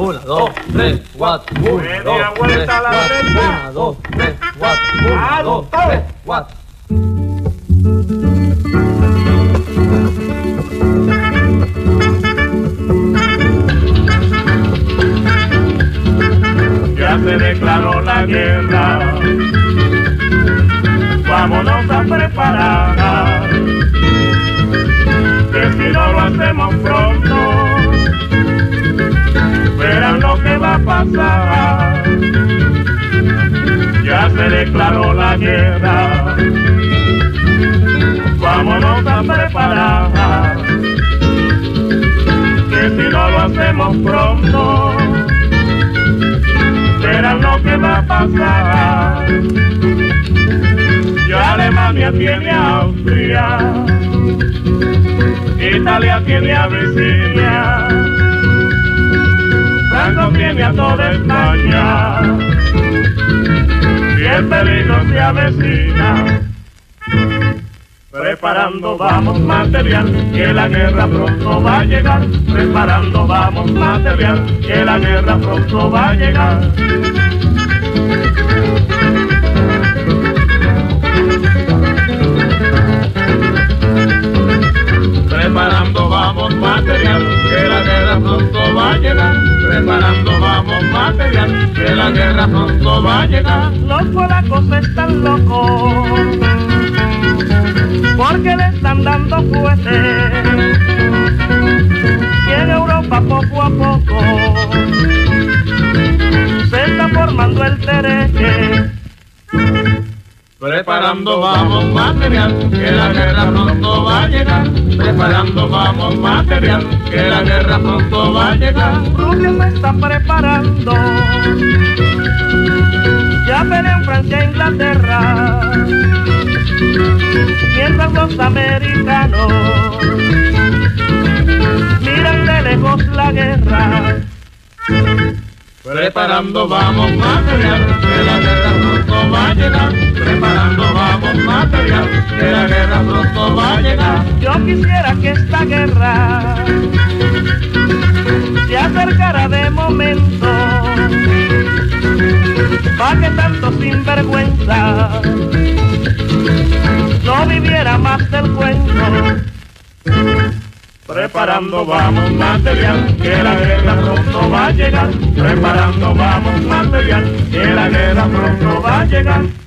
1, 2, 3, 4. 1, 2, 3, 4. 1, 2, 3, 4. 1, 2, 3, 4. Ya se declaró la guerra, vámonos a preparar, que si no lo hacemos pronto, verán lo que va a pasar. Ya se declaró la guerra, vámonos a preparar, que si no lo hacemos pronto, verán lo que va a pasar. Ya Alemania tiene a Austria, Italia tiene a Virginia, Franco tiene a toda España, y el peligro se avecina. Preparando vamos material, que la guerra pronto va a llegar. Preparando vamos material, que la guerra pronto va a llegar. Preparando vamos material, que la guerra pronto va a llegar. Preparando vamos material, que la guerra pronto va a llegar. Los polacos están locos, porque le están dando fuerte, y en Europa poco a poco se está formando el tereque. Preparando vamos material, que la guerra pronto va a llegar. Preparando vamos material, que la guerra pronto va a llegar. Rusia se está preparando, ya pelean Francia e Inglaterra, mientras los americanos miran de lejos la guerra. Preparando vamos material, que la guerra pronto va a llegar. Preparando vamos material, que la guerra pronto va a llegar. Yo quisiera que esta guerra se acercara de momento, pa' que tanto sinvergüenza no viviera más del cuento. Preparando vamos material, que la guerra pronto va a llegar. Preparando vamos material, que la guerra pronto va a llegar.